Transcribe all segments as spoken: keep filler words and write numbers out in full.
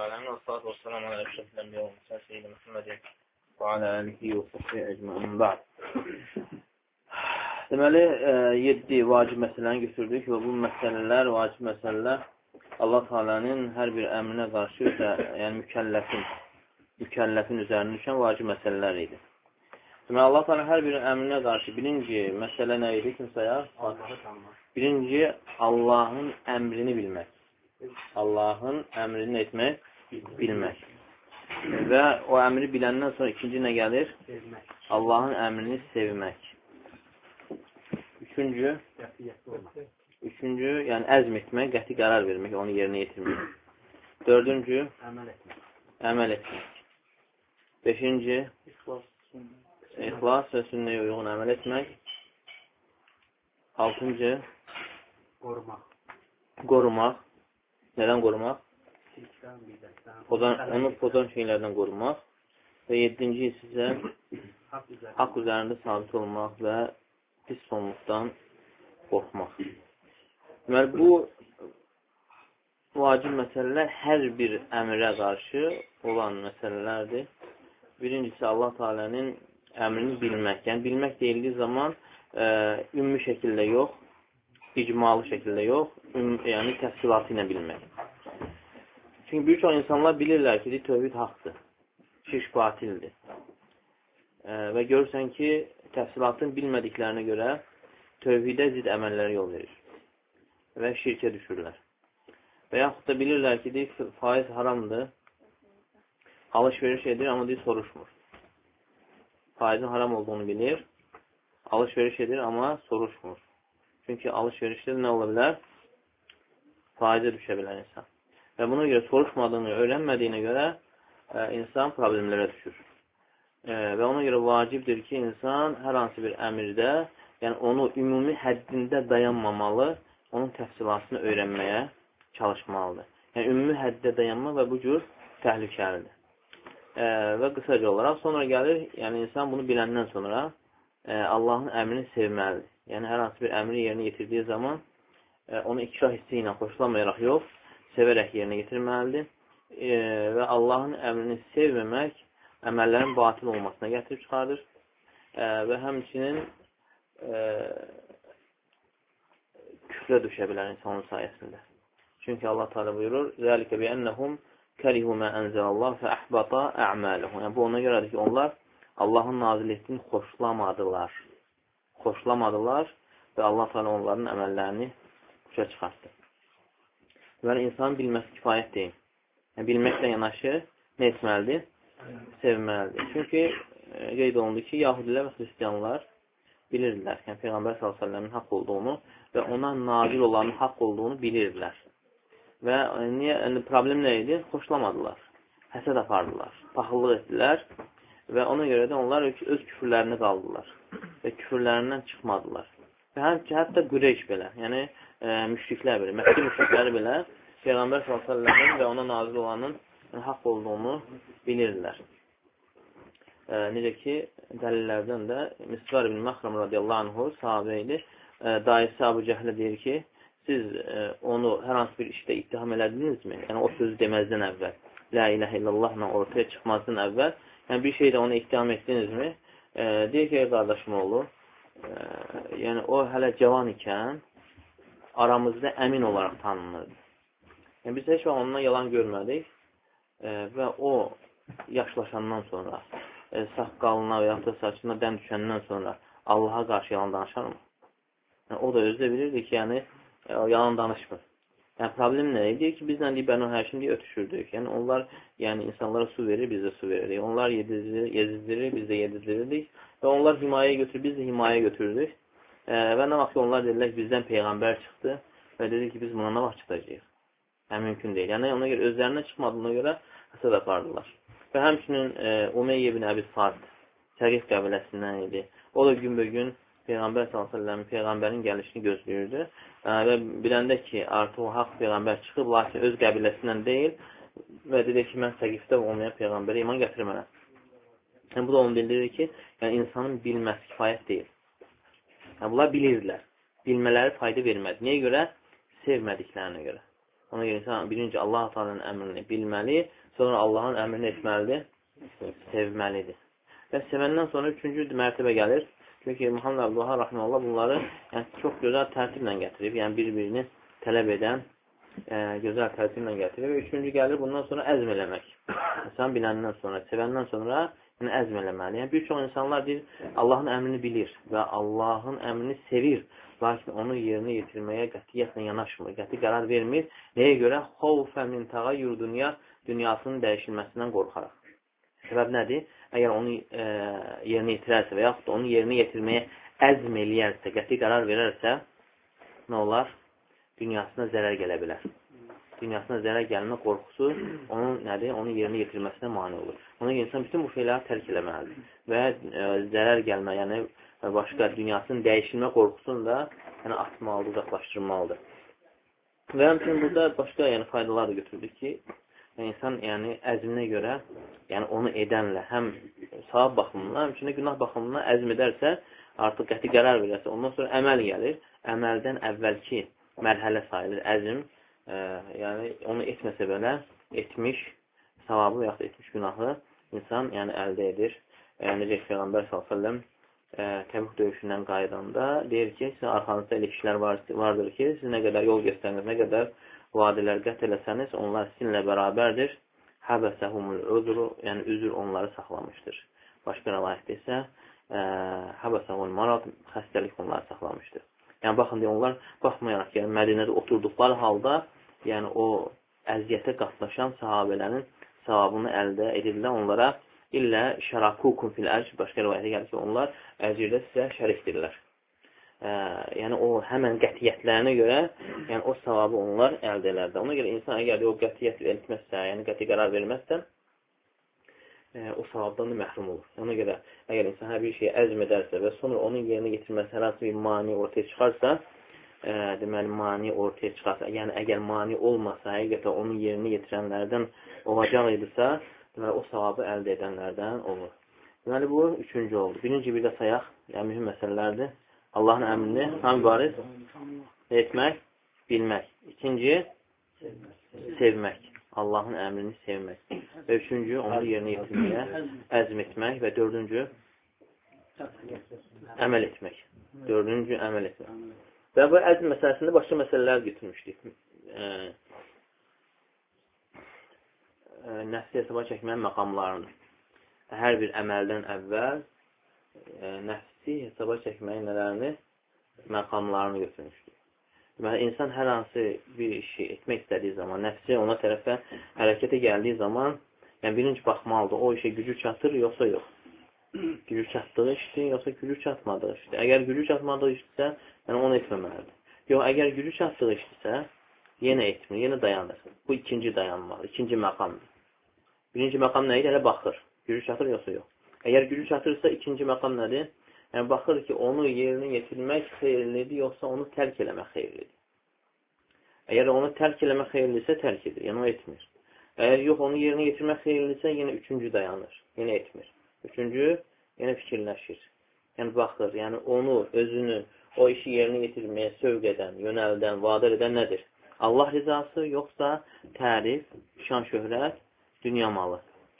Alhamdulillah, salatu ve selamu ala eşrefil enbiya ve mursal seyyidi Muhammedin və alə alihi və sahbihi ecmaîn ba'd. Deməli, yeddi vacib məsələni götürdük və bu məsələlər, vacib məsələlər Allah Teala'nın hər bir əmrinə qarşı, yəni mükəlləfin, mükəlləfin üzərində düşən vacib məsələlər idi. Deməli, Allah Teala hər bir əmrinə qarşı birinci məsələ nə idi? Kim sayar? Birinci, Allahın əmrini bilmək. Allahın əmrini etmək, bilmək. Və o əmri biləndən sonra ikinci nə gəlir? Allahın əmrini sevmək. Üçüncü, üçüncü, yəni əzm etmək, qəti qərar vermək, onu yerinə yetirmək. Dördüncü, əməl etmək. Beşinci, ixlas və sünnəyə uyğun əməl etmək. Altıncı, qorumaq. Qorumaq. Nədən qorumaq? Pozan, onu pozan şeylərdən qorumaq. Və yeddinci isə haqq üzərində sabit olmaq və pis sonluqdan qorxmaq. Deməli, bu vacib məsələlər hər bir əmrə qarşı olan məsələlərdir. Birincisi, Allah Teala'nın əmrini bilmək. Yəni, bilmək deyildiyi zaman ə, ümumi şəkildə yox, icmalı şəkildə yox, üm, yəni təfsilatı ilə bilmək. Çünki bir çox insanlar bilirlər ki, tövhid haqdır, şirk batildir. E, və görürsən ki, təfsilatını bilmədiklərinə görə tövhidə zid əməllərə yol verir və şirkə düşürlər. Və yaxud da bilirlər ki, deyik, faiz haramdır, alış-veriş edir, amma deyik, soruşmur. Faizin haram olduğunu bilir, alış-veriş edir, amma soruşmur. Çünki alış-verişdə nə ola bilər? Faizə düşə bilər insan. Və buna görə soruşmadığını, öyrənmədiyinə görə e, insan problemlərə düşür. E, və ona görə vacibdir ki, insan hər hansı bir əmirdə, yəni onu ümumi həddində dayanmamalı, onun təfsilatını öyrənməyə çalışmalıdır. Yəni, ümumi həddə dayanma və bu cür təhlükəlidir. E, və qısaca olaraq sonra gəlir, yəni insan bunu biləndən sonra e, Allahın əmrini sevməlidir. Yəni, hər hansı bir əmri yerinə yetirdiyi zaman e, onu ikrah hissi ilə xoşlamayaraq yox, sevərək yerinə yetirməlidir e, və Allahın əmrini sevməmək əməllərin batil olmasına gətirib çıxardır e, və həmçinin e, küfrə düşə bilər insanın sayəsində. Çünki Allah Teala buyurur: "Zəlikə bi'ennəhum kərihu mə ənzəlallah və əhbata ə'mələhum." Yəni, bu ona görədir ki, onlar Allahın nazil etdiyini xoşlamadılar. Xoşlamadılar və Allah Teala onların əməllərini başa çıxartdı. Və insanın bilməsi kifayət deyil. Yəni, bilməklə yanaşı nə etməlidir? Sevməlidir. Çünki e, qeyd olundu ki, Yahudilər və Xristiyanlar bilirdilər. Yəni, Peyğəmbər sallallahu əleyhi və səlləmin haqq olduğunu və ona nazil olanın haqq olduğunu bilirdilər. Və e, niyə, yəni, problem nə idi? Xoşlamadılar. Həsəd apardılar. Paxıllıq etdilər və ona görə də onlar öz küfürlərini qaldılar və küfürlərindən çıxmadılar. Və həm ki, hətta Qureyş belə, yəni e, müşriklər belə, Məkkə müşrikləri belə Peyğəmbər sallallahu əleyhi və səlləmin və ona nazil olanın yəni, haqq olduğunu bilirdilər. E, necə ki, dəlillərdən də Misvar ibn Məxram radiyallahu anhu sahabə idi. E, dayısı Əbu Cəhlə deyir ki, siz e, onu hər hansı bir işdə ittiham elədinizmi? Yəni, o sözü deməzdən əvvəl, La iləhə illallahla ortaya çıxmazdan əvvəl, yəni bir şeydə onu ittiham etdinizmi? E, deyir ki, qardaşım oğlu, e, yəni o hələ cavan ikən aramızda əmin olaraq tanınırdı. Yəni, biz heç vaxt ondan yalan görmədik e, və o yaşlaşandan sonra, e, saqqalına və yaxud da saçına dən düşəndən sonra Allaha qarşı yalan danışarmı? Yəni, o da özü də bilirdi ki, yəni e, yalan danışmır. Yəni, problem nə idi ki, bizlə deyib, Bənu Həşim deyə ötüşürdük. Yəni, onlar yəni, insanlara su verir, biz də su veririk. Onlar yedizdirir, biz də yedizdirirdik. Və onlar himayəyə götürür, biz də himayəyə götürürdük. E, və nə vaxt ki, onlar dedilər ki, bizdən Peyğəmbər çıxdı və dedi ki, biz buna nə vaxt çıxacağıq? Yəni, mümkün deyil. Yəni, ona görə özlərindən çıxmadığına görə həsəd apardılar. Və həmçinin e, Umeyyə ibn Əbi Sa'd Səqif qəbiləsindən idi. O da günbəgün Peyğəmbər sallallahu əleyhi və səlləm Peyğəmbərin gəlişini gözləyirdi. E, və biləndə ki, artıq o haqq Peyğəmbər çıxıb, lakin öz qəbiləsindən deyil və dedi ki, mən Səqifdə olmayan Peyğəmbərə iman gətirmənəm. Yəni, bu da onu bildirir ki, yəni, insanın bilməsi kifayət deyil. Yəni, bunlar bilirdilər. Bilmələri fayda vermədi. Niyə görə? Sevmədiklərinə görə. Ona görə insan birinci Allah Taala'nın əmrini bilməli, sonra Allahın əmrini etməlidir, sevməlidir. Və sevəndən sonra üçüncü mərtəbə gəlir. Çünki Muhammed Abdullah Rahmanullah bunları yəni, çox gözəl tərtiblə gətirib, yəni bir-birini tələb edən e, gözəl tərtiblə gətirib. Və üçüncü gəlir bundan sonra əzm eləmək. İnsan biləndən sonra, sevəndən sonra yəni, əzm eləməli. Yəni, bir çox insanlar deyir, Allahın əmrini bilir və Allahın əmrini sevir. Lakin onu yerinə yetirməyə qətiyyətlə yanaşmır, qəti qərar vermir. Nəyə görə? Xovfə min təğayyür dünya, dünyasının dəyişilməsindən qorxaraq. Səbəb nədir? Əgər onu e, yerinə yetirərsə və yaxud da onu yerinə yetirməyə əzm eləyərsə, qəti qərar verərsə, nə olar? Dünyasına zərər gələ bilər. Dünyasına zərər gəlmə qorxusu onun nədir? Onun yerinə yetirməsinə mane olur. Ona görə insan bütün bu şeyləri tərk eləməlidir. Və e, zərər gəlmə, yəni başqa dünyasının dəyişilmə qorxusunu da yəni, atmalıdır, uzaqlaşdırmalıdır. Və həmçinin burada başqa yəni, faydalar da götürdük ki, yəni, insan yəni, əzminə görə yəni, onu edənlə həm savab baxımından, həmçinin günah baxımından əzm edərsə, artıq qəti qərar verərsə, ondan sonra əməl gəlir. Əməldən əvvəlki mərhələ sayılır əzm. E, yəni, onu etməsə belə, etmiş savabı və yaxud etmiş günahı insan yəni, əldə edir. Yəni, Necə Peyğəmbər sallallahu əleyhi və səlləm Təbük döyüşündən qaydanda deyir ki, sizin arxanızda elə kişilər var, vardır ki, siz nə qədər yol göstərsəniz, nə qədər vadilər qət eləsəniz, onlar sizinlə bərabərdir. Həbəsəhumul üzru, yəni üzr onları saxlamışdır. Başqa rəvayətdə isə həbəsəhumul marad, xəstəlik onları saxlamışdır. Yəni, baxın, deyə, onlar baxmayaraq, yəni Mədinədə oturduqları halda, yəni o əziyyətə qatlaşan sahabələrin savabını əldə edirlər onlara. İllə şərakukum fil əcr, başqa rivayətə gəlir ki, onlar əcrdə sizə şərikdirlər. E, yəni, o həmən qətiyyətlərinə görə yəni, o savabı onlar əldə elərdir. Ona görə insan əgər o qətiyyət etməzsə, yəni qəti qərar verməzsə, e, o savabdan da məhrum olur. Ona görə əgər insan hər bir şeyə əzm edərsə və sonra onun yerinə getirməsi hər hansı bir mani ortaya çıxarsa, e, deməli, mani ortaya çıxarsa, yəni əgər mani olmasa, həqiqətən onun yerinə yetirənlərdən olacaq idisə, deməli, o savabı əldə edənlərdən olur. Deməli, bu üçüncü oldu. Birinci bir də sayaq, yəni mühüm məsələlərdir. Allahın əmrini tam mübariz etmək, bilmək. İkinci, sevmək. Allahın əmrini sevmək. Və üçüncü, onu yerinə yetirməyə əzm etmək. Və dördüncü, əməl etmək. Dördüncü, əməl etmək. Və bu əzm məsələsində başqa məsələlər götürmüşdük. E, nəfsi hesaba çəkmənin məqamlarını. Hər bir əməldən əvvəl e, nəfsi hesaba çəkməyin nələrini, məqamlarını götürmüşdür. Deməli, insan hər hansı bir işi etmək istədiyi zaman, nəfsi ona tərəfə hərəkətə gəldiyi zaman, yəni birinci baxmalıdır, o işə gücü çatır, yoxsa yox. Gücü çatdığı işdir, yoxsa gücü çatmadığı işdir. Əgər gücü çatmadığı işdirsə, yəni onu etməməlidir. Yox, əgər gücü çatdığı işdirsə, yenə etmir, yenə dayanır. Bu ikinci dayanmalı, ikinci məqamdır. Birinci məqam nə idi? Elə baxır. Gücü çatır, yoxsa yox. Əgər gücü çatırsa, ikinci məqam nədir? Yəni, baxır ki, onu yerinə yetirmək xeyirlidir, yoxsa onu tərk eləmək xeyirlidir. Əgər onu tərk eləmək xeyirlidirsə, tərk edir. Yəni, o etmir. Əgər yox, onu yerinə yetirmək xeyirlidirsə, yenə üçüncü dayanır. Yenə etmir. Üçüncü, yenə fikirləşir. Yəni, baxır. Yəni, onu, özünü, o işi yerinə yetirməyə sövq edən, yönəldən, vadar edən nədir? Allah rizası, yoxsa tərif, şan, şöhrət, dünya malı.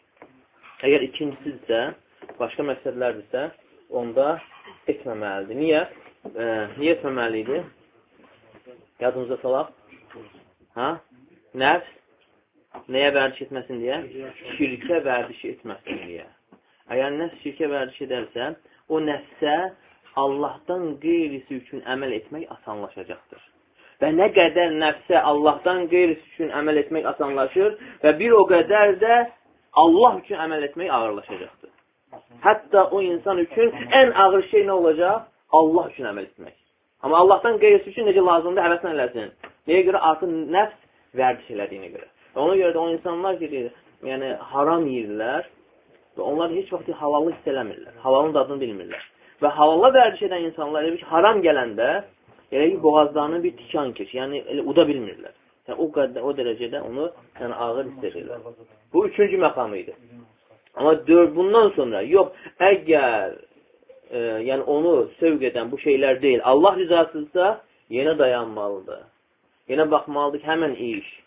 Əgər ikincisidirsə, başqa məqsədlərdirsə, onda etməməlidir. Niyə? E, niyə etməməlidir? Yadımıza salaq. Ha? Nəfs nəyə vərdiş etməsin deyə? Şirkə vərdiş etməsin deyə. Əgər nəfs şirkə vərdiş edərsə, o nəfsə Allahdan qeyrisi üçün əməl etmək asanlaşacaqdır. Və nə qədər nəfsə Allahdan qeyrisi üçün əməl etmək asanlaşır və bir o qədər də Allah üçün əməl etmək ağırlaşacaqdır. Hətta o insan üçün ən ağır şey nə olacaq? Allah üçün əməl etmək. Amma Allahdan qeyrisi üçün necə lazımdır? Həvəslə eləsin. Nəyə görə? Artıq nəfs vərdiş elədiyinə görə. Və ona görə də o insanlar ki, yəni haram yeyirlər və onlar heç vaxt halalı hiss eləmirlər. Halalın dadını bilmirlər. Və halala vərdiş edən insanlar elə ki, haram gələndə elə ki, boğazlarını bir tikan keç, yəni elə uda bilmirlər. Yəni, o, qədər, o dərəcədə onu yəni, ağır hiss edirlər. Bu üçüncü məqamı idi. Amma dörd, bundan sonra, yox, əgər e, yəni onu sövq edən bu şeylər deyil, Allah rizasızsa yenə dayanmalıdır. Yenə baxmalıdır ki, həmən iş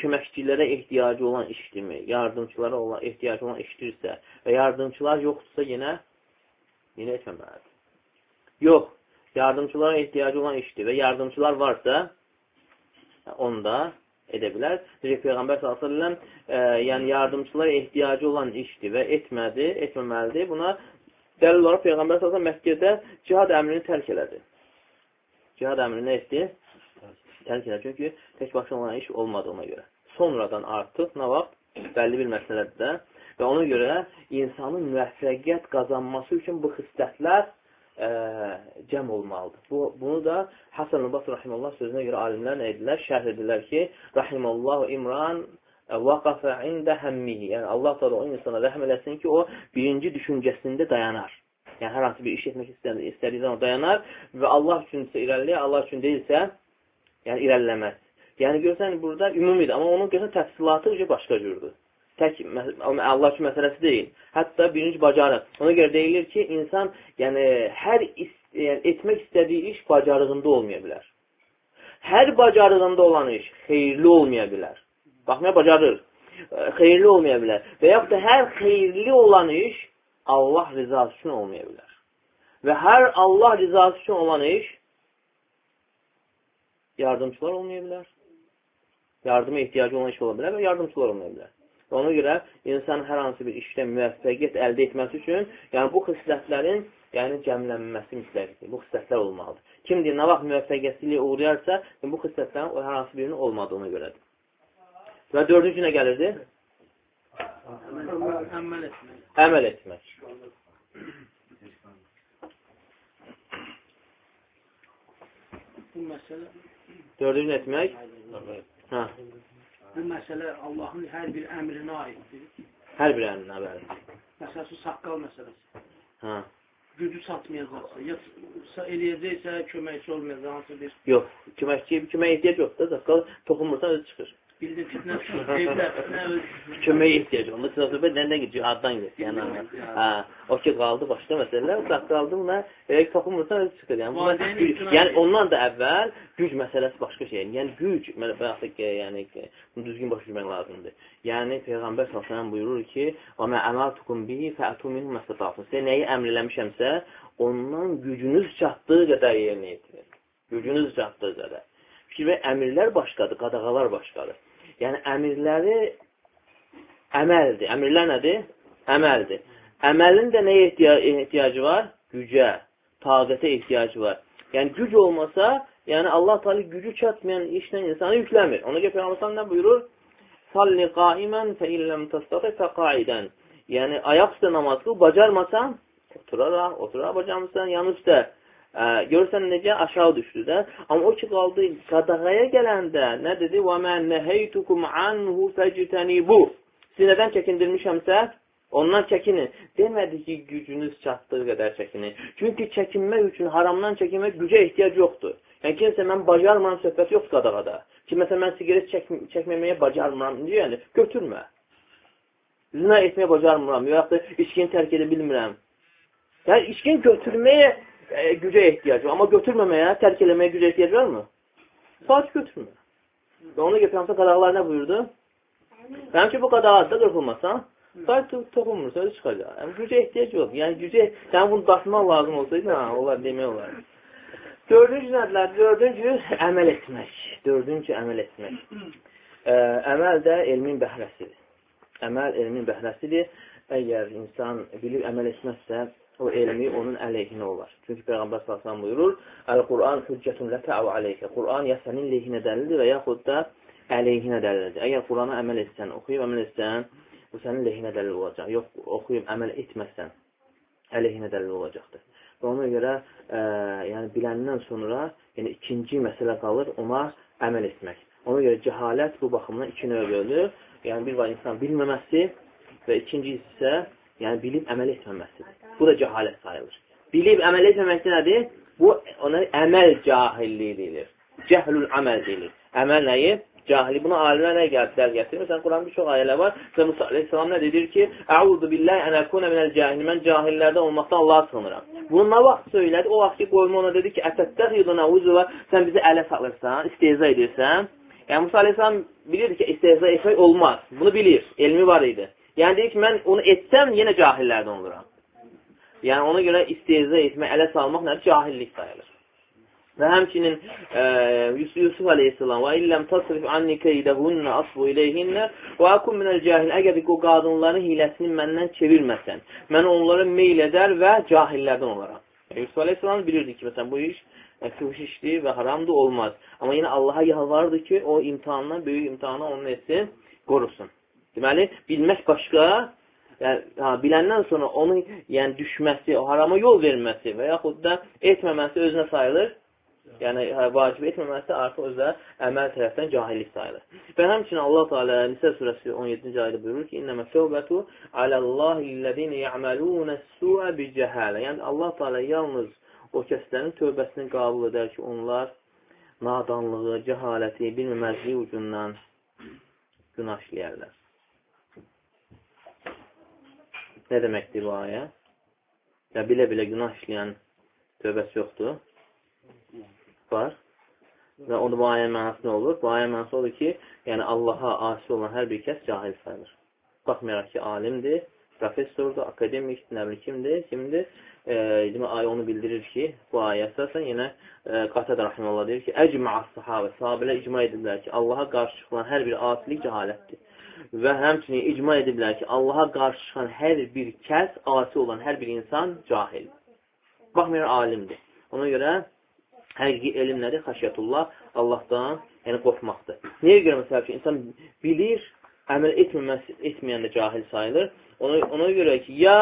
köməkçilərə ehtiyacı olan işdirmi? Yardımçılara olan, ehtiyacı olan işdirsə və yardımçılar yoxdursa yenə yenə etməməlidir. Yox, yardımçılara ehtiyacı olan işdir və yardımçılar varsa onu da edə bilər. Necə Peyğəmbər sallallahu əleyhi və səlləm e, yəni yardımçılara ehtiyacı olan işdir və etmədi, etməməlidir. Buna dəlil olaraq Peyğəmbər sallallahu əleyhi və səlləm Məkkədə cihad əmrini tərk elədi. Cihad əmrini nə etdi? Tərk elədi. Çünki tək başına olan iş olmadığına görə. Sonradan artıq nə vaxt? Bəlli bir məsələdir də. Və ona görə insanın müvəffəqiyyət qazanması üçün bu xislətlər ə, cəm olmalıdır. Bu, bunu da Hasan al-Basri rahimehullah sözünə görə alimlər nə edirlər? Şərh edirlər ki, rahimallahu imran vaqafa ində həmmihi. Yəni Allah da o insana rəhm eləsin ki, o birinci düşüncəsində dayanar. Yəni hər hansı bir iş etmək istədiyi zaman dayanar və Allah üçünsə irəliləyir, Allah üçün deyilsə, yəni irəliləməz. Yəni görsən burada ümumidir, amma onun görsən təfsilatı başqa cürdür. Tək Allah üçün məsələsi deyil. Hətta birinci bacarıq. Ona görə deyilir ki, insan yəni hər yəni, etmək istədiyi iş bacarığında olmaya bilər. Hər bacarığında olan iş xeyirli olmaya bilər. Baxmaya bacarır. Xeyirli olmaya bilər. Və yaxud da hər xeyirli olan iş Allah rızası üçün olmaya bilər. Və hər Allah rızası üçün olan iş yardımçılar olmaya bilər. Yardıma ehtiyacı olan iş ola bilər və yardımçılar olmaya bilər. Və ona görə insan hər hansı bir işdə müvəffəqiyyət əldə etməsi üçün yəni bu xislətlərin yəni cəmlənməsi mütləqdir. Bu xislətlər olmalıdır. Kim deyir, nə vaxt müvəffəqiyyətsizliyə uğrayarsa bu xislətlərin hər hansı birinin olmadığına görədir. Və dördüncü nə gəlirdi? Əməl etmək. Əməl etmək. Bu məsələ Dördüncü etmək? Hə. Bu məsələ Allahın hər bir əmrinə aiddir. Hər bir əmrinə, bəli. Məsələn, saqqal məsələsi. Hə. Gücü çatmayacaqsa, ya eləyəcəksə, köməkçi olmayacaq, hansı bir... Yox, köməkçiyə kömək ehtiyac yoxdur. Saqqal toxunmursan özü çıxır. Bildim fitnə evdə, fitnə öz... Köməyə ehtiyac olur. Onda söhbət nədən gidiyor? Cihaddan gidiyor. Yəni, hə, o ki qaldı başqa məsələlər. O qaldı buna, elə toxunmursan özü çıxır. Yəni, buna, güc, yəni ondan da əvvəl güc məsələsi başqa şey. Yəni güc, məsələn, yəni bunu düzgün başa düşmək lazımdır. Yəni Peyğəmbər sallallahu əleyhi və səlləm buyurur ki: "Və mə əmartukum bihi fə'tu minhu məstata'tum." Sizə nəyi əmr eləmişəmsə, ondan gücünüz çatdığı qədər yerinə yetirin. Gücünüz çatdığı qədər. Fikir və əmrlər başqadır, qadağalar başqadır. Yəni, əmirləri əməldir. Əmirlər nədir? Əməldir. Əməlin də nəyə ehtiyacı var? Gücə, taqətə ehtiyacı var. Yəni, güc olmasa, yəni Allah Teala gücü çatmayan işlə insanı yükləmir. Ona görə Peyğəmbər nə buyurur? Salli qaimən fə illəm təstati fə qaidən. Yəni, ayaq üstə namaz qıl, bacarmasan, oturaraq, oturaraq bacarmırsan, yan üstə. Ə, görürsən necə aşağı düşdü də. Amma o ki qaldı qadağaya gələndə nə dedi? Və mən nəhəytukum anhu fəctənibu. Sizi nədən çəkindirmişəmsə, ondan çəkinin. Demədi ki, gücünüz çatdığı qədər çəkinin. Çünki çəkinmək üçün haramdan çəkinmək gücə ehtiyac yoxdur. Yəni kimsə mən bacarmıram söhbət yoxdur qadağada. Ki məsələn mən siqaret çək çəkməməyə bacarmıram. Yəni götürmə. Zina etməyə bacarmıram. Yox da içkini tərk edə bilmirəm. Yəni içkini götürməyə E, gücə ehtiyac var. Amma götürməməyə, tərk eləməyə gücə ehtiyac var mı? Sadəcə götürmə. Və ona götürəmsə qadağalar nə buyurdu? Mənim ki, bu qadağada qırpılmasan, sadəcə toxunmursa, öyle çıxacaq. Yəni, gücə ehtiyac yox. Yəni, gücə, sən bunu daşımaq lazım olsaydı, ha, onlar demək olar. Dördüncü nədilər? Dördüncü, əməl etmək. Dördüncü, əməl etmək. E, əməl də elmin bəhrəsidir. Əməl elmin bəhrəsidir. Əgər insan bilib əməl etməzsə, o elmi onun əleyhinə olar. Çünki Peyğəmbər sallallahu əleyhi və səlləm buyurur: "Əl-Quran hüccətun ləkə əv aleyke." Quran ya sənin lehinə dəlildir və yaxud da əleyhinə dəlildir. Əgər Qurana əməl etsən, oxuyub əməl etsən, bu sənin lehinə dəlil olacaq. Yox, oxuyub əməl etməsən, əleyhinə dəlil olacaqdır. Və ona görə, ə, yəni biləndən sonra, yəni ikinci məsələ qalır ona əməl etmək. Ona görə cəhalət bu baxımdan iki növ bölünür. Yəni bir var insan bilməməsi və ikincisi isə yəni bilib əməl etməməsidir. Bu da cəhalət sayılır. Bilib əməl etməməsi nədir? Bu ona əməl cahilliyi deyilir. Cəhlül əməl deyilir. Əməl nəyi? Cahili. Buna alimlər nə gəldi? Dəl gətirir. Məsələn, Quranın bir çox ayələr var. Və Musa aleyhissalam nə dedir ki: "Əuzu billahi an akuna minəl cahilin." Mən cahillərdən olmaqdan Allah'a sığınıram. Bunu nə vaxt söylədi? O vaxt ki, qoyma ona dedi ki: "Ətəttəxiduna uzva." Sən bizi ələ salırsan, istehza edirsən. Yəni Musa aleyhissalam bilirdi ki istehza etmək olmaz. Bunu bilir. Elmi var idi. Yəni deyir ki, mən onu etsəm yenə cahillərdən oluram. Yəni ona görə istehza etmək, ələ salmaq nədir? Cahillik sayılır. Və həmçinin e, Yusuf aleyhissalam və illəm tasrif anni keydəhunnə asbu ileyhinnə və akum minəl cahil. Əgər o qadınların hiləsini məndən çevirməsən, mən onlara meyl edər və cahillərdən olaram. Yusuf aleyhissalam bilirdi ki, məsələn, bu iş fuhuş işdir və haramdır, olmaz. Amma yenə Allaha yalvardı ki, o imtihandan, böyük imtihandan onun etsin, qorusun. Deməli, bilmək başqa, yəni, ha, biləndən sonra onun yəni, düşməsi, harama yol verməsi və yaxud da etməməsi özünə sayılır. Yəni, vacib etməməsi artıq özə əməl tərəfdən cahillik sayılır. Və həmçinin Allah Teala Nisə surəsi on yeddinci ayədə buyurur ki, İnnəmə tövbətu aləllahi ləzīnə ya'malunə su'ə bicəhələ. Yəni, Allah Teala yalnız o kəslərin tövbəsini qəbul edər ki, onlar nadanlığı, cəhaləti, bilməməzliyi ucundan günah işləyərlər. Nə deməkdir bu ayə? Ya bilə-bilə günah işləyən tövbəsi yoxdur. Var. Və onun bu ayənin mənası nə olur? Bu ayənin mənası olur ki, yəni Allaha asi olan hər bir kəs cahil sayılır. Baxmayaraq ki, alimdir, professordur, akademikdir, nə bilir kimdir, kimdir. E, ayə onu bildirir ki, bu ayə əsasən yenə e, Qatədə Rahiməllah deyir ki, əcma'as sahabə, sahabələr icma ediblər ki, Allaha qarşı çıxılan hər bir asilik cəhalətdir. Və həmçinin icma ediblər ki, Allaha qarşı çıxan hər bir kəs, asi olan hər bir insan cahildir. Baxmayaraq alimdir. Ona görə həqiqi elm nədir? Xəşiyyətullah, Allahdan, yəni qorxmaqdır. Niyə görə məsələ ki, insan bilir, əməl etməyən də cahil sayılır. Ona, ona görə ki, ya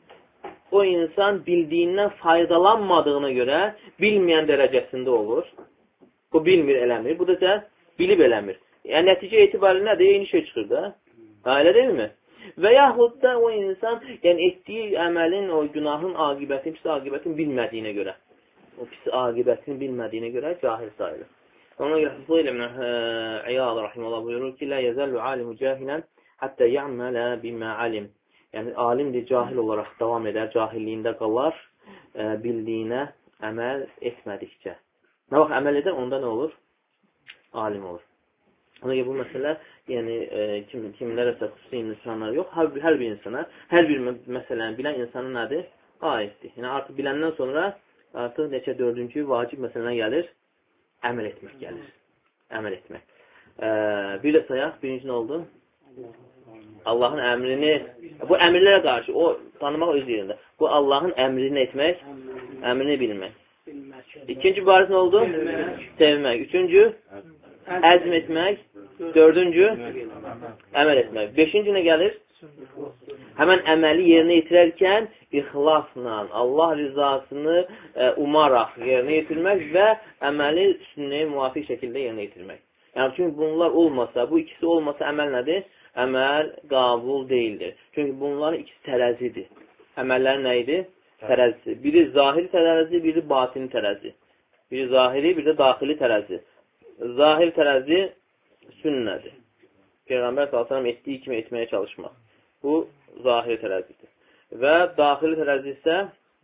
o insan bildiyindən faydalanmadığına görə bilməyən dərəcəsində olur. Bu bilmir, eləmir. Bu da isə bilib eləmir. Yəni, nəticə etibarilə nədir? Eyni şey çıxır da. Ha, elə deyilmi? Və yaxud da o insan yəni, etdiyi əməlin, o günahın aqibətini, pis aqibətini bilmədiyinə görə. O pis aqibətini bilmədiyinə görə cahil sayılır. Ona görə Hüseyl ibn İyad rahimehullah buyurur ki, "La yazallu alimu cahilan hatta ya'mala bima alim." Yəni alimdir, cahil olaraq davam edər, cahilliyində qalar, e, bildiyinə əməl etmədikcə. Nə vaxt əməl edər, onda nə olur? Alim olur. Ona görə bu məsələ, yəni e, kim, kimlərəsə xüsusi insanlar yox, hər, hər bir insana, hər bir məsələni bilən insanın nədir? Aiddir. Yəni artıq biləndən sonra artıq neçə dördüncü vacib məsələn gəlir? Əməl etmək gəlir. Əməl etmək. Ee, bir də sayaq, birinci nə oldu? Allahın əmrini, bu əmirlərə qarşı, o tanımaq öz yerində. Bu Allahın əmrini etmək, əmrini bilmək. İkinci barəsi nə oldu? Sevmək. Üçüncü, əzm etmək. Dördüncü, əməl etmək. Beşinci nə gəlir? Həmən əməli yerinə yetirərkən ixlasla, Allah rizasını e, umaraq yerinə yetirmək və əməli sünnəyə müvafiq şəkildə yerinə yetirmək. Yəni, çünki bunlar olmasa, bu ikisi olmasa əməl nədir? Əməl qəbul deyildir. Çünki bunların ikisi tərəzidir. Əməllər nə idi? Tərəzi. Biri zahiri tərəzi, biri batini tərəzi. Biri zahiri, biri də daxili tərəzi. Zahir tərəzi sünnədir. Peyğəmbər sallallahu əleyhi və səlləm etdiyi kimi etməyə çalışmaq. Bu zahiri tərəzidir. Və daxili tərəzi isə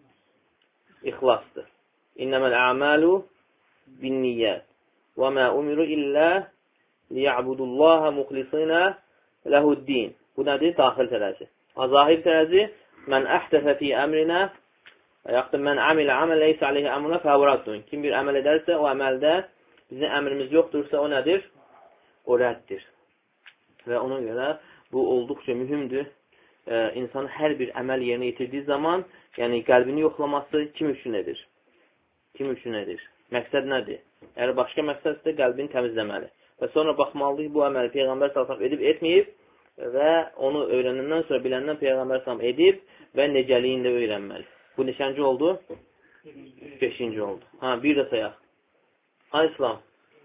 ixlasdır. İnnəməl ə'malu bin-niyyət və mə umiru illə liya'budullaha muxlisinə lehu'd-din. Bu nədir? Daxil tərəzi. Zahir tərəzi mən əhdəfə fi əmrinə və yaxud da mən amilə əməl leysə aleyhi əmrunə fəvraddun. Kim bir əməl edərsə, o əməldə bizim əmrimiz yoxdursa, o nədir? O rəddir. Və ona görə bu olduqca mühümdür. Ee, insan hər bir əməl yerinə yetirdiyi zaman, yəni qəlbini yoxlaması kim üçün edir? Kim üçün edir? Məqsəd nədir? Əgər başqa məqsədsə qəlbini təmizləməli. Və sonra baxmalıyıq bu əməli Peyğəmbər sallallahu edib, etməyib və onu öyrənəndən sonra biləndən Peyğəmbər sallallahu edib və necəliyini də öyrənməli. Bu neçənci oldu? Beşinci oldu. Ha, bir də sayaq. Ay İslam.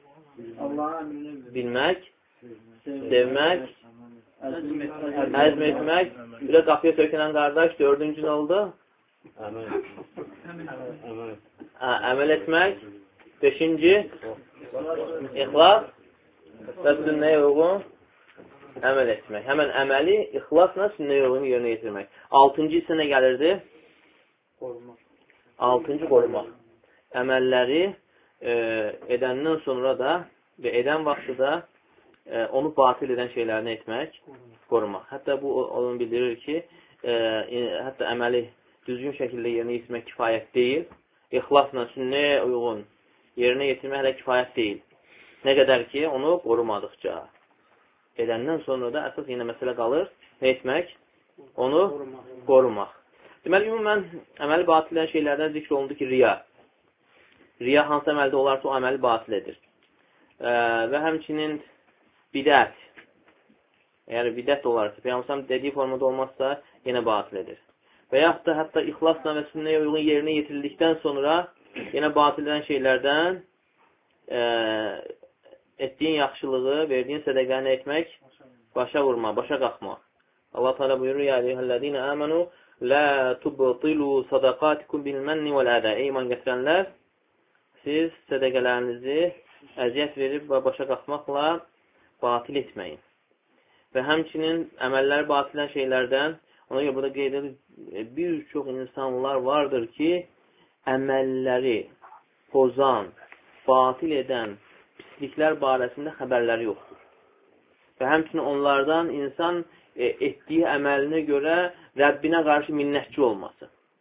Bilmək, sevmək, əzm etmək, bir də qapıya sökülən qardaş, dördüncü nə oldu? Əməl etmək, beşinci, ixlas və sünnəyə uyğun əməl etmək. Həmən əməli ixlasla sünnəyə uyğun yerinə yetirmək. Altıncı isə nə gəlirdi? Altıncı qorumaq. Əməlləri e, edəndən sonra da və edən vaxtı da e, onu batil edən şeylərini etmək, qorumaq. Hətta bu onu bildirir ki, e, hətta əməli düzgün şəkildə yerinə yetirmək kifayət deyil. İxlasla sünnəyə uyğun yerinə yetirmək hələ kifayət deyil. Nə qədər ki, onu qorumadıqca. Edəndən sonra da əsas yenə məsələ qalır. Nə etmək? Onu qorumaq. Deməli, ümumən, əməli batil edən şeylərdən zikr olundu ki, riya. Riya hansı əməldə olarsa o əməli batil edir. E, və həmçinin bidət. Əgər bidət olarsa, Peyğəmbər dediyi formada olmazsa, yenə batil edir. Və yaxud da hətta ixlasla və sünnəyə uyğun yerinə yetirildikdən sonra yenə batil edən şeylərdən e, etdiyin yaxşılığı, verdiyin sədəqəni etmək, başa vurma, başa qalxmaq. Allah Teala buyurur: "Ya eyyuhellezine amenu la tubtilu sadaqatikum bil manni vel ada." Ey iman gətirənlər, siz sədəqələrinizi əziyyət verib və başa qalxmaqla batil etməyin. Və həmçinin əməlləri batil edən şeylərdən, ona görə burada qeyd edilir, bir çox insanlar vardır ki, əməlləri pozan, batil edən pisliklər barəsində xəbərləri yoxdur. Və həmçinin onlardan insan e, etdiyi əməlinə görə Rəbbinə qarşı minnətçi olması.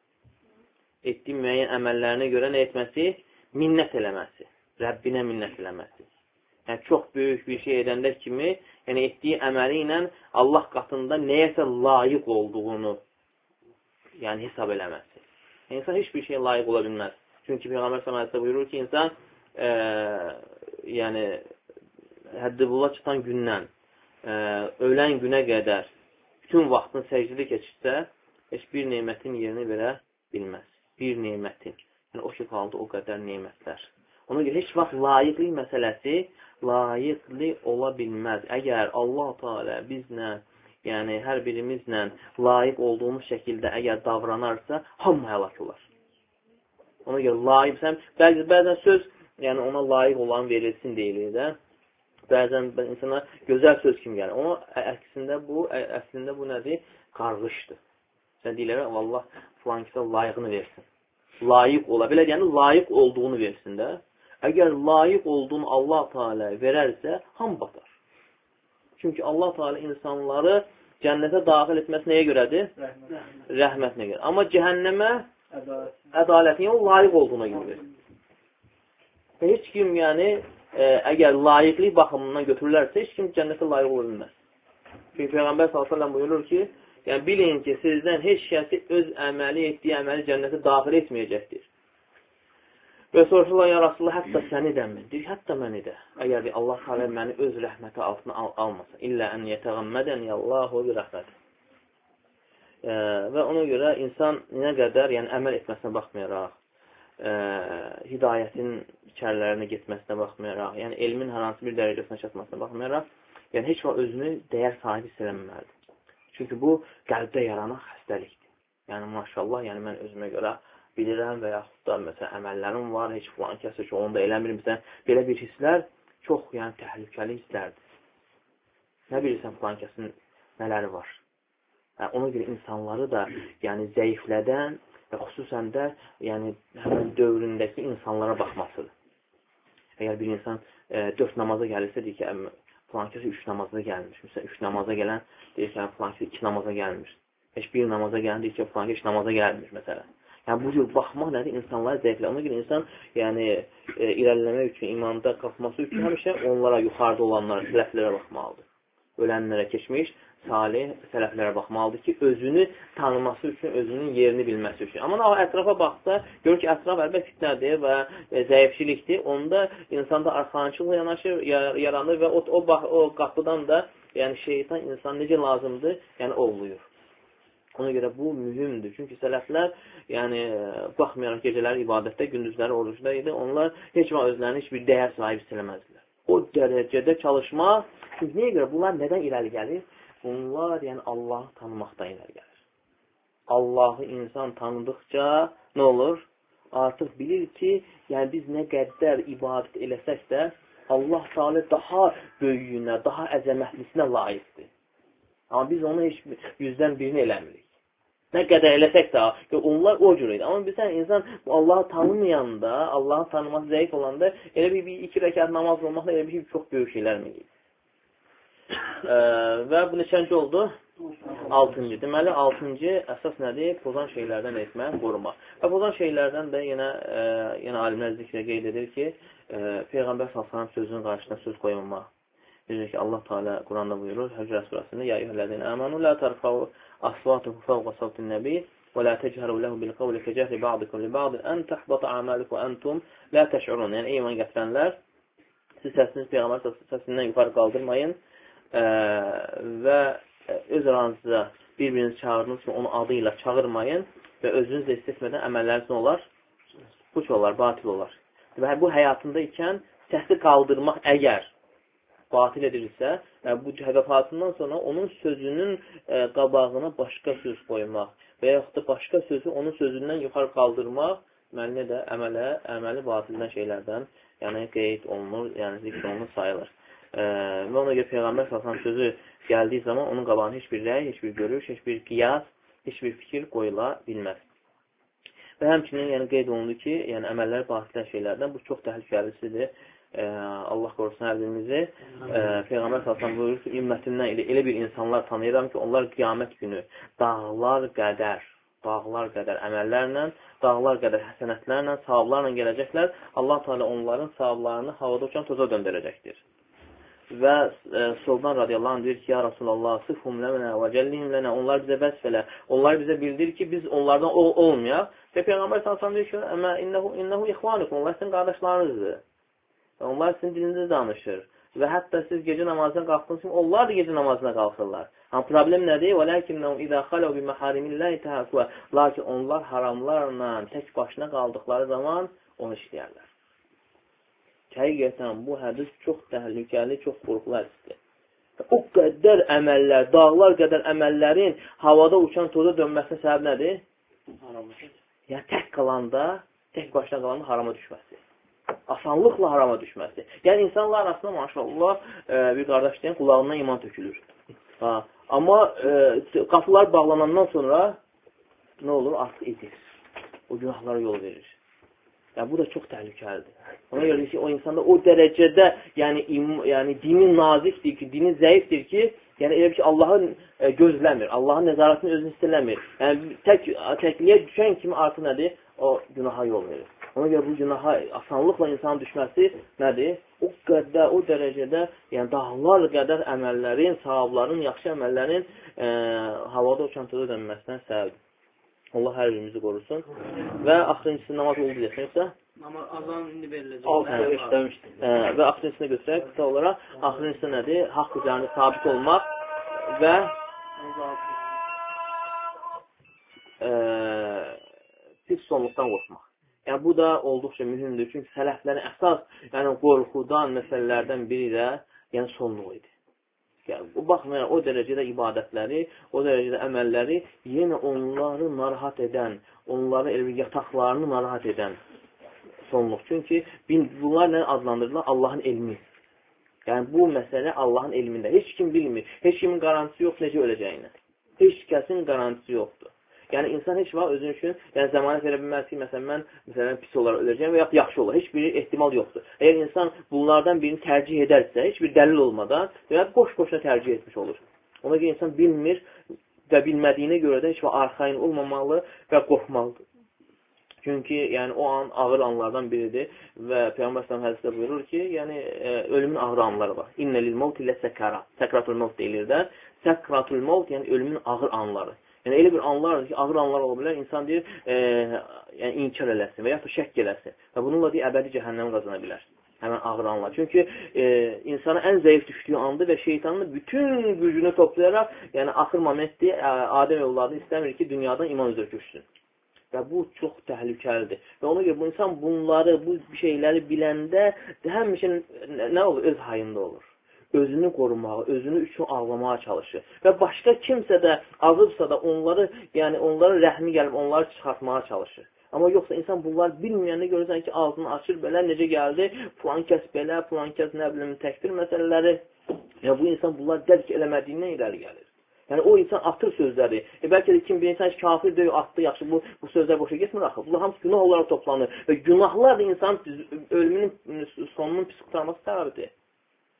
Etdiyi müəyyən əməllərinə görə nə etməsi? Minnət eləməsi. Rəbbinə minnət eləməsi. Yəni, çox böyük bir şey edəndə kimi, yəni etdiyi əməli ilə Allah qatında nəyəsə layiq olduğunu yəni hesab eləməsi. Yəni, insan heç bir şey layiq ola bilməz. Çünki Peyğəmbər s.ə.v buyurur ki, insan e, yəni həddi bula çıxan gündən e, ölən günə qədər bütün vaxtını səcdədə keçirsə, heç bir neymətin yerini verə bilməz. Bir neymətin. Yəni, o ki, qaldı o qədər neymətlər. Ona görə heç vaxt layiqlik məsələsi layiqli ola bilməz. Əgər Allah Teala bizlə, yəni hər birimizlə layiq olduğumuz şəkildə əgər davranarsa, hamı həlak olar. Ona görə layiqsən, bəzi, bəzən söz, yəni ona layiq olan verilsin deyilir də. Bəzən insana gözəl söz kimi gəlir. Ona əksində bu, əslində bu nədir? Qarğışdır. Sən deyirlər, Allah filan kisə layiqini versin. Layiq ola. Belə yəni, layiq olduğunu versin də. Əgər layiq olduğunu Allah Teala verərsə, ham batar. Çünki Allah Teala insanları cənnətə daxil etməsi nəyə görədir? Rəhmət. Rəhmətinə görə. Amma cəhənnəmə ədalətin o layiq olduğuna görə. Və heç kim, yəni, e, əgər layiqlik baxımından götürülərsə, heç kim cənnətə layiq ola bilməz. Çünki Peyğəmbər sallallahu əleyhi və səlləm buyurur ki, yəni bilin ki, sizdən heç kəsi öz əməli etdiyi əməli cənnətə daxil etməyəcəkdir. Və soruşurlar, ya Rasulullah, hətta səni də mi? Deyir, hətta məni də. Əgər Allah Teala məni öz rəhməti altına al almasa, illə ən yətəğəmmədən yallahu bi rəhmət. E, və ona görə insan nə qədər, yəni əməl etməsinə baxmayaraq, e, hidayətin içərilərinə getməsinə baxmayaraq, yəni elmin hər hansı bir dərəcəsinə çatmasına baxmayaraq, yəni heç vaxt özünü dəyər sahibi hiss eləməməlidir. Çünki bu qəlbdə yaranan xəstəlikdir. Yəni maşallah, yəni mən özümə görə bilirəm və yaxud da məsələn əməllərim var, heç filan kəsə ki, onu da eləmirəmsən. Belə bir hisslər çox yəni təhlükəli hisslərdir. Nə bilirsən filan kəsin nələri var? Yəni, ona görə insanları da yəni zəiflədən və xüsusən də yəni həmən dövründəki insanlara baxmasıdır. Əgər bir insan e, dörd namaza gəlirsə, deyir ki, filan kəsə üç namaza gəlmiş. Məsələn, üç namaza gələn deyir ki, filan kəsə iki namaza gəlmiş. Heç bir namaza gələn deyir ki, filan kəsə üç namaza gəlmiş məsələn. Yəni, bu cür baxmaq nədir? İnsanları zəiflə. Ona görə insan yəni, e, irəliləmək üçün, imanda qalxması üçün həmişə onlara, yuxarıda olanlara, sələflərə baxmalıdır. Ölənlərə keçmiş, salih sələflərə baxmalıdır ki, özünü tanıması üçün, özünün yerini bilməsi üçün. Amma ətrafa baxsa, görür ki, ətraf əlbət fitnədir və e, zəifçilikdir. Onda insanda arxançılıq yanaşır, yaranır və o, o, o qapıdan da yəni, şeytan insan necə lazımdır, yəni ovluyur. Ona görə bu mühümdür. Çünki sələflər, yəni, baxmayaraq gecələri ibadətdə, gündüzləri orucda idi, onlar heç vaxt özlərini heç bir dəyər sahibi istələməzdilər. O dərəcədə çalışmaq, çünki niyə görə? Bunlar nədən irəli gəlir? Bunlar, yəni, Allahı tanımaqdan irəli gəlir. Allahı insan tanıdıqca nə olur? Artıq bilir ki, yəni biz nə qədər ibadət eləsək də, Allah Teala daha böyüyünə, daha əzəmətlisinə layiqdir. Amma biz onu heç yüzdən birini eləmirik. Nə qədər eləsək də, onlar o cür idi. Amma bizdən insan Allahı tanımayanda, Allahı tanıması zəif olanda, elə bir, bir iki rəkat namaz olmaqla elə bir şey çox böyük şeylər mi edir? E, və bu neçənci oldu? Altıncı. Deməli, altıncı əsas nədir? Pozan şeylərdən etmək, qorumaq. Və pozan şeylərdən də yenə, e, yenə alimlər zikrə qeyd edir ki, e, Peyğəmbər sallallahu sözünün qarşısına söz qoymamaq. Necə ki, Allah Teala Quranda buyurur, Həcrə surəsində: "Ya eyyuhellezine amanu la tarfa'u aswatukum fawqa sawtin nabi və la tejharu lehu bil qawli kejahri ba'dikum li ba'd an tahbata a'malukum wa antum la tash'urun." Yəni iman gətirənlər, siz səsinizi Peyğəmbər səsindən yuxarı qaldırmayın ə, və öz aranızda bir-birinizi çağırdınız ki, onu adı ilə çağırmayın və özünüz də hiss etmədən əməlləriniz nə olar? Puç olar, batil olar. Deməli, bu həyatında ikən səsi qaldırmaq əgər batil edirsə, yəni bu vəfatından sonra onun sözünün ə, qabağına başqa söz qoymaq və yaxud da başqa sözü onun sözündən yuxarı qaldırmaq, deməli də əmələ, əməli batildən şeylərdən yəni qeyd olunur, yəni zikr olunur, sayılır. E, və ona görə Peyğəmbər sallallahu sözü gəldiyi zaman onun qabağına heç bir rəy, heç bir görüş, heç bir qiyas, heç bir fikir qoyula bilməz. Və həmçinin yəni qeyd olundu ki, yəni əməllər batildən şeylərdən bu çox təhlükəlisidir. E, Allah qorusun hər birimizi. E, Peyğəmbər sallallahu buyurur ki, ümmətimdən elə, elə bir insanlar tanıyıram ki, onlar qiyamət günü dağlar qədər dağlar qədər əməllərlə, dağlar qədər həsənətlərlə, savablarla gələcəklər. Allah Teala onların savablarını havada uçan toza döndərəcəkdir. Və e, Soldan radiyallahu anh deyir ki, ya Rasulallah, sıfhum ləmənə və cəllihim lənə, onlar bizə vəsfələ, onlar bizə bildir ki, biz onlardan ol olmayaq. Və Peyğəmbər sallallahu deyir ki, əmə innəhu, innəhu ixvanukum, onlar sizin qardaşlarınızdır. Və onlar sizin dilinizdə danışır. Və hətta siz gecə namazına qalxdığınız kimi, onlar da gecə namazına qalxırlar. Amma problem nədir? وَلَكِنَّهُمْ إِذَا خَلَوْا بِمَحَارِمِ اللَّهِ تَهَكُوَ Lakin onlar haramlarla tək başına qaldıqları zaman onu işləyərlər. Həqiqətən bu hədis çox təhlükəli, çox qorxulu hədisdir. O qədər əməllər, dağlar qədər əməllərin havada uçan toza dönməsinə səbəb nədir? Yəni tək qalanda, tək başına qalanda harama düşməsi. Asanlıqla harama düşməsi. Yəni insanlar arasında maşallah bir qardaş deyən qulağından iman tökülür. Ha. Amma e, qapılar bağlanandan sonra nə olur? Artıq edir. O günahlara yol verir. Yəni, bu da çox təhlükəlidir. Ona görə ki, o insanda o dərəcədə yəni, im, yəni dini nazikdir ki, dini zəifdir ki, yəni elə ki, Allahı e, gözləmir, Allahın nəzarətini özünü istələmir. Yəni, tək, təkliyə düşən kimi artıq nədir? O günaha yol verir. Ona görə bu günaha asanlıqla insanın düşməsi nədir? O qədər, o dərəcədə, yəni dağlar qədər əməllərin, savabların, yaxşı əməllərin e, havada uçan toza dönməsinə səbəbdir. Allah hər birimizi qorusun. Və axırıncısı namaz oldu deyəsən, yoxsa? Azan indi veriləcək. Və axırıncısına götürək, qısa olaraq, axırıncısı nədir? Haqq üzərində sabit olmaq və e, pis sonluqdan qorxmaq. Yəni, bu da olduqca mühümdür. Çünki sələflərin əsas yəni, qorxudan məsələlərdən biri də yəni, sonluq idi. Yəni, bu baxmayaraq o dərəcədə ibadətləri, o dərəcədə əməlləri yenə onları narahat edən, onların elə bir yataqlarını narahat edən sonluq. Çünki bunlar nə adlandırırlar? Allahın elmi. Yəni, bu məsələ Allahın elmində. Heç kim bilmir. Heç kimin qarantisi yox necə öləcəyinə. Heç kəsin qarantisi yoxdur. Yəni, insan heç vaxt özün üçün yəni, zəmanət verə bilməz ki, məsələn, mən məsələn, pis olaraq öləcəyim və yaxşı olar. Heç bir ehtimal yoxdur. Əgər insan bunlardan birini tərcih edərsə, heç bir dəlil olmadan və boş-boşuna tərcih etmiş olur. Ona görə insan bilmir və bilmədiyinə görə də heç vaxt arxain olmamalı və qorxmalıdır. Çünki yəni, o an ağır anlardan biridir və Peyğəmbər sallallahu hədisdə buyurur ki, yəni, e, ölümün ağır anları var. İnnə lil mevt ilə səkara. Səkratul mevt deyilir də. Səkratul mevt, yəni ölümün ağır anları. Yəni, elə bir anlardır ki, ağır anlar ola bilər, insan deyir, e, yəni, inkar eləsin və yaxud da şəkk eləsin. Və bununla deyir, əbədi cəhənnəm qazana bilər. Həmən ağır anlar. Çünki e, insana ən zəif düşdüyü andır və şeytanın bütün gücünü toplayaraq, yəni axır momentdir, Adəm evladı istəmir ki, dünyadan iman üzrə köçsün. Və bu çox təhlükəlidir. Və ona görə bu insan bunları, bu şeyləri biləndə həmişə nə olur? Öz hayında olur. Özünü qorumağı, özünü üçün ağlamağa çalışır. Və başqa kimsə də azıbsa da onları, yəni onlara rəhmi gəlib onları çıxartmağa çalışır. Amma yoxsa insan bunlar bilməyəndə görürsən ki, ağzını açır, belə necə gəldi, filan kəs belə, filan kəs nə bilim, təkbir məsələləri. Ya bu insan bunlar dərk eləmədiyindən irəli gəlir. Yəni o insan atır sözləri. E, bəlkə də kim bir insan kafir deyil, atdı, yaxşı, bu, bu sözlər boşa getmir axı. Bunlar hamısı günah olaraq toplanır. Və günahlar da insan ölümünün sonunun pis qurtarması səbəbidir.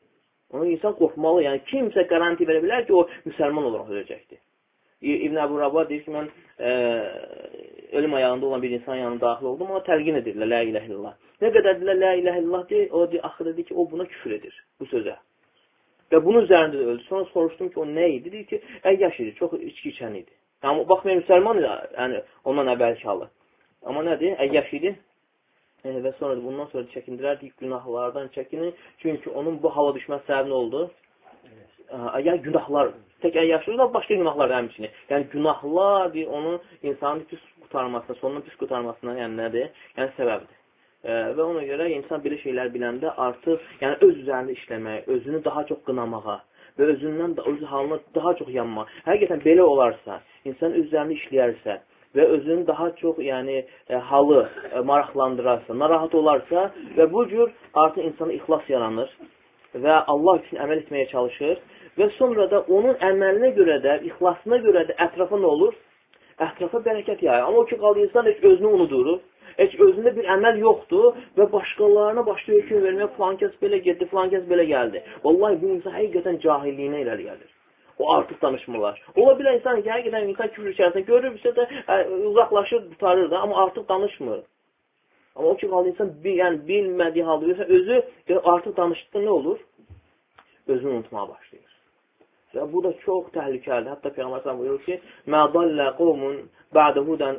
Ona insan qorxmalı. Yəni, kimsə garanti verə bilər ki, o müsəlman olaraq öləcəkdir. İbn Əbu Rabah deyir ki, mən e, ölüm ayağında olan bir insan yanına daxil oldum, ona təlqin edirlər, la ilahe illallah. Nə qədər deyirlər, la ilahe illallah deyir, o deyir, axırda deyir ki, o buna küfür edir, bu sözə. Və bunun üzərində də öldü. Sonra soruşdum ki, o nə idi? Deyir ki, əyyaş idi, çox içki içən idi. Yəni, baxmayın, müsəlman idi, yəni, ondan əvvəlki halı. Amma nədir? Əyyaş idi. E, və sonra bundan sonra çəkindirərdik, günahlardan çəkinin. Çünki onun bu hala düşməsi səbəbi nə oldu? Yəni, günahlar, tək əyyaşlıdır da başqa günahlar da həmçinin. Yəni, günahlar deyir, onun insanın pis qutarmasına, sonunun pis qutarmasına, yəni nədir? Yəni, səbəbdir. E, və ona görə insan belə şeylər biləndə artıq, yəni öz üzərində işləmək, özünü daha çox qınamağa və özündən, öz halına daha çox yanmaq. Həqiqətən belə olarsa, insan öz üzərində işləyərsə və özünü daha çox, yəni, e, halı e, maraqlandırarsa, narahat olarsa və bu cür artıq insana ixlas yaranır və Allah üçün əməl etməyə çalışır və sonra da onun əməlinə görə də, ixlasına görə də ətrafa nə olur? Ətrafa bərəkət yayır. Amma o ki, qaldı insan heç özünü unudur, heç özündə bir əməl yoxdur və başqalarına başlayır hökm vermək, filan kəs belə getdi, filan kəs belə gəldi. Vallahi bu insan həqiqətən cahilliyinə irəli gəlir. O artıq danışmırlar. Ola bilər insan ki, həqiqətən insan küfür içərisində görür, bir də ə, uzaqlaşır, tutarır da, amma artıq danışmır. Amma o ki, qaldı insan bir, yəni, bilmədiyi halda, özü artıq danışdıqda nə olur? Özünü unutmağa başlayır. Və bu da çox təhlükəlidir. Hətta Peyğəmbər sallallahu buyurur ki, "Mə dallə qawmun ba'də hudən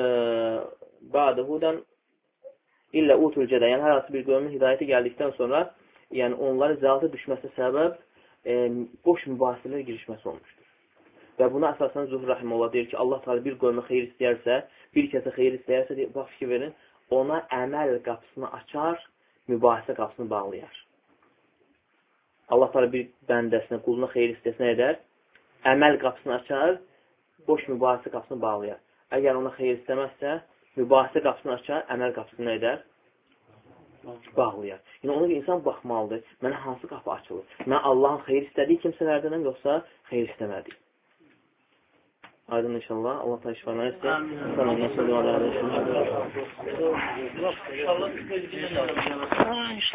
ba'də hudən illə utul cədə." Yəni hər hansı bir qövmin hidayəti gəldikdən sonra, yəni onların zəlalata düşməsinə səbəb e, boş mübahisələrə girişməsi olmuşdur. Və buna əsasən Zuhur Rahimullah deyir ki, Allah Teala bir qövmə xeyir istəyərsə, bir kəsə xeyir istəyərsə, deyir, bax fikir verin, ona əməl qapısını açar, mübahisə qapısını bağlayar. Allah Teala bir bəndəsinə, quluna xeyir istəsinə edər, əməl qapısını açar, boş mübahisə qapısını bağlayar. Əgər ona xeyir istəməzsə, mübahisə qapısını açar, əməl qapısını edər, bağlayar. Yəni ona insan baxmalıdır, mənə hansı qapı açılır? Mən Allahın xeyir istədiyi kimsələrdənəm, yoxsa xeyir istəmədik? Aydın inşallah. Allah Teala şifa versin. Sana nasıl dualar edin. İnşallah.